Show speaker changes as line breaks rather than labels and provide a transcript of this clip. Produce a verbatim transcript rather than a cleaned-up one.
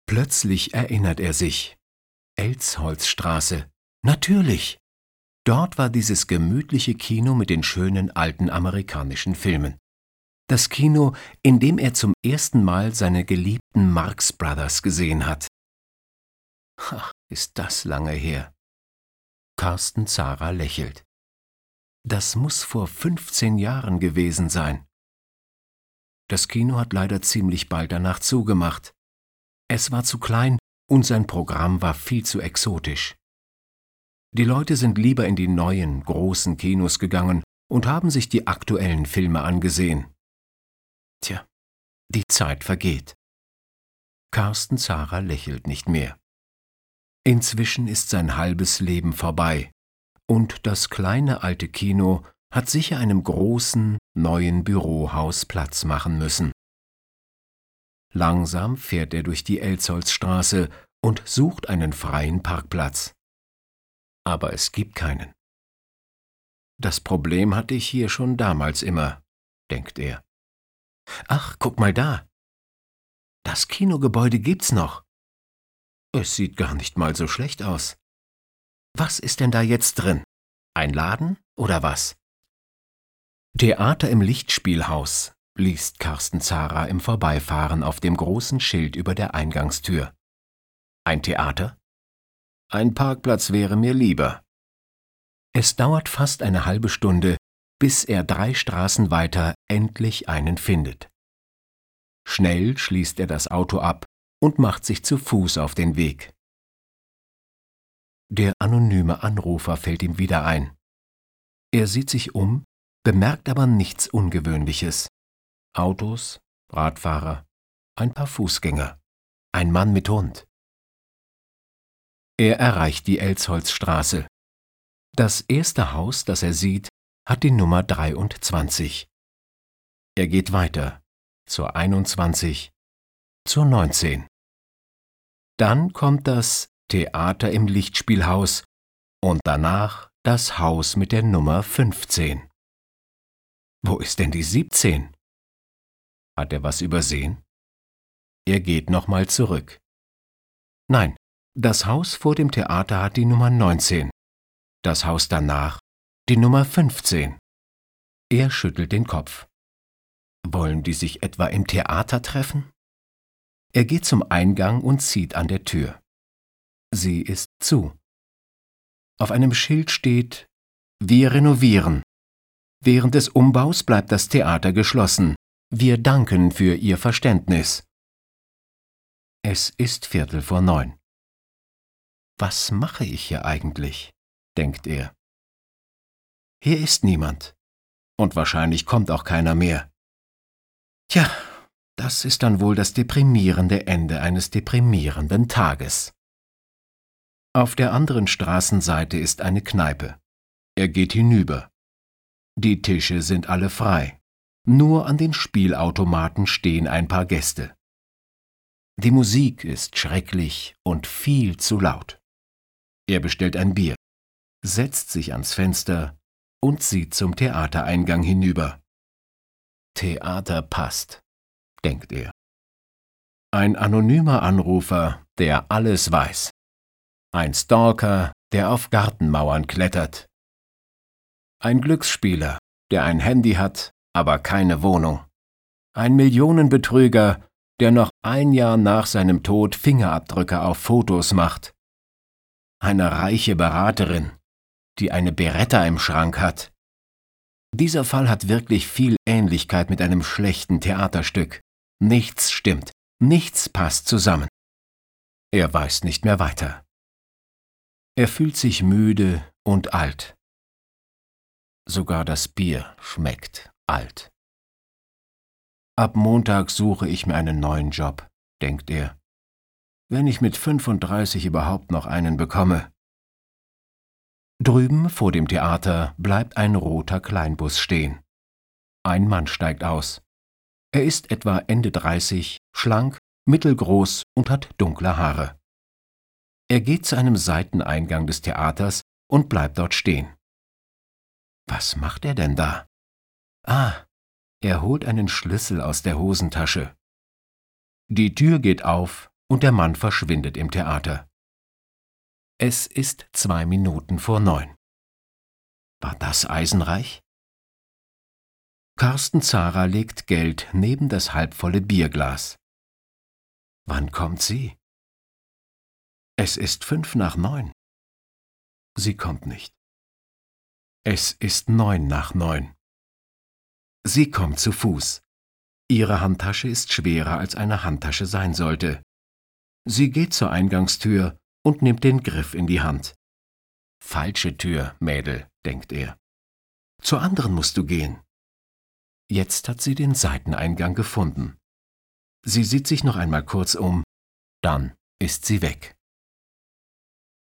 Plötzlich erinnert er sich. Elsholzstraße. Natürlich! Dort war dieses gemütliche Kino mit den schönen alten amerikanischen Filmen. Das Kino, in dem er zum ersten Mal seine geliebten Marx Brothers gesehen hat. Ach, ist das lange her. Carsten Zara lächelt. Das muss vor fünfzehn Jahren gewesen sein. Das Kino hat leider ziemlich bald danach zugemacht. Es war zu klein und sein Programm war viel zu exotisch. Die Leute sind lieber in die neuen, großen Kinos gegangen und haben sich die aktuellen Filme angesehen. Tja, die Zeit vergeht. Carsten Zara lächelt nicht mehr. Inzwischen ist sein halbes Leben vorbei und das kleine alte Kino hat sicher einem großen, neuen Bürohaus Platz machen müssen. Langsam fährt er durch die Elsholzstraße und sucht einen freien Parkplatz. Aber es gibt keinen. Das Problem hatte ich hier schon damals immer, denkt er. Ach, guck mal da. Das Kinogebäude gibt's noch. Es sieht gar nicht mal so schlecht aus. Was ist denn da jetzt drin? Ein Laden oder was? Theater im Lichtspielhaus, liest Carsten Zara im Vorbeifahren auf dem großen Schild über der Eingangstür. Ein Theater? Ein Parkplatz wäre mir lieber. Es dauert fast eine halbe Stunde, bis er drei Straßen weiter endlich einen findet. Schnell schließt er das Auto ab und macht sich zu Fuß auf den Weg. Der anonyme Anrufer fällt ihm wieder ein. Er sieht sich um, bemerkt aber nichts Ungewöhnliches. Autos, Radfahrer, ein paar Fußgänger, ein Mann mit Hund. Er erreicht die Elsholzstraße. Das erste Haus, das er sieht, hat die Nummer dreiundzwanzig. Er geht weiter, zur einundzwanzig, zur neunzehn. Dann kommt das Theater im Lichtspielhaus und danach das Haus mit der Nummer fünfzehn. Wo ist denn die siebzehn? Hat er was übersehen? Er geht nochmal zurück. Nein, das Haus vor dem Theater hat die Nummer neunzehn. Das Haus danach die Nummer fünfzehn. Er schüttelt den Kopf. Wollen die sich etwa im Theater treffen? Er geht zum Eingang und zieht an der Tür. Sie ist zu. Auf einem Schild steht: Wir renovieren. Während des Umbaus bleibt das Theater geschlossen. Wir danken für Ihr Verständnis. Es ist Viertel vor neun. Was mache ich hier eigentlich? Denkt er. Hier ist niemand. Und wahrscheinlich kommt auch keiner mehr. Tja, das ist dann wohl das deprimierende Ende eines deprimierenden Tages. Auf der anderen Straßenseite ist eine Kneipe. Er geht hinüber. Die Tische sind alle frei. Nur an den Spielautomaten stehen ein paar Gäste. Die Musik ist schrecklich und viel zu laut. Er bestellt ein Bier, setzt sich ans Fenster und sieht zum Theatereingang hinüber. Theater passt, denkt er. Ein anonymer Anrufer, der alles weiß. Ein Stalker, der auf Gartenmauern klettert. Ein Glücksspieler, der ein Handy hat, aber keine Wohnung. Ein Millionenbetrüger, der noch ein Jahr nach seinem Tod Fingerabdrücke auf Fotos macht. Eine reiche Beraterin, die eine Beretta im Schrank hat. Dieser Fall hat wirklich viel Ähnlichkeit mit einem schlechten Theaterstück. Nichts stimmt, nichts passt zusammen. Er weiß nicht mehr weiter. Er fühlt sich müde und alt. Sogar das Bier schmeckt alt. Ab Montag suche ich mir einen neuen Job, denkt er. Wenn ich mit fünfunddreißig überhaupt noch einen bekomme. Drüben vor dem Theater bleibt ein roter Kleinbus stehen. Ein Mann steigt aus. Er ist etwa Ende dreißig, schlank, mittelgroß und hat dunkle Haare. Er geht zu einem Seiteneingang des Theaters und bleibt dort stehen. Was macht er denn da? Ah, er holt einen Schlüssel aus der Hosentasche. Die Tür geht auf und der Mann verschwindet im Theater. Es ist zwei Minuten vor neun. War das eisenreich? Carsten Zara legt Geld neben das halbvolle Bierglas. Wann kommt sie? Es ist fünf nach neun. Sie kommt nicht. Es ist neun nach neun. Sie kommt zu Fuß. Ihre Handtasche ist schwerer, als eine Handtasche sein sollte. Sie geht zur Eingangstür und nimmt den Griff in die Hand. Falsche Tür, Mädel, denkt er. Zur anderen musst du gehen. Jetzt hat sie den Seiteneingang gefunden. Sie sieht sich noch einmal kurz um, dann ist sie weg.